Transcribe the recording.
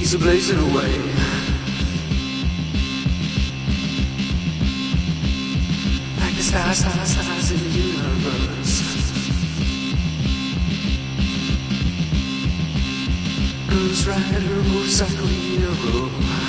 trees are blazing away. Like the stars in the universe. Ghost rider, motorcycle hero.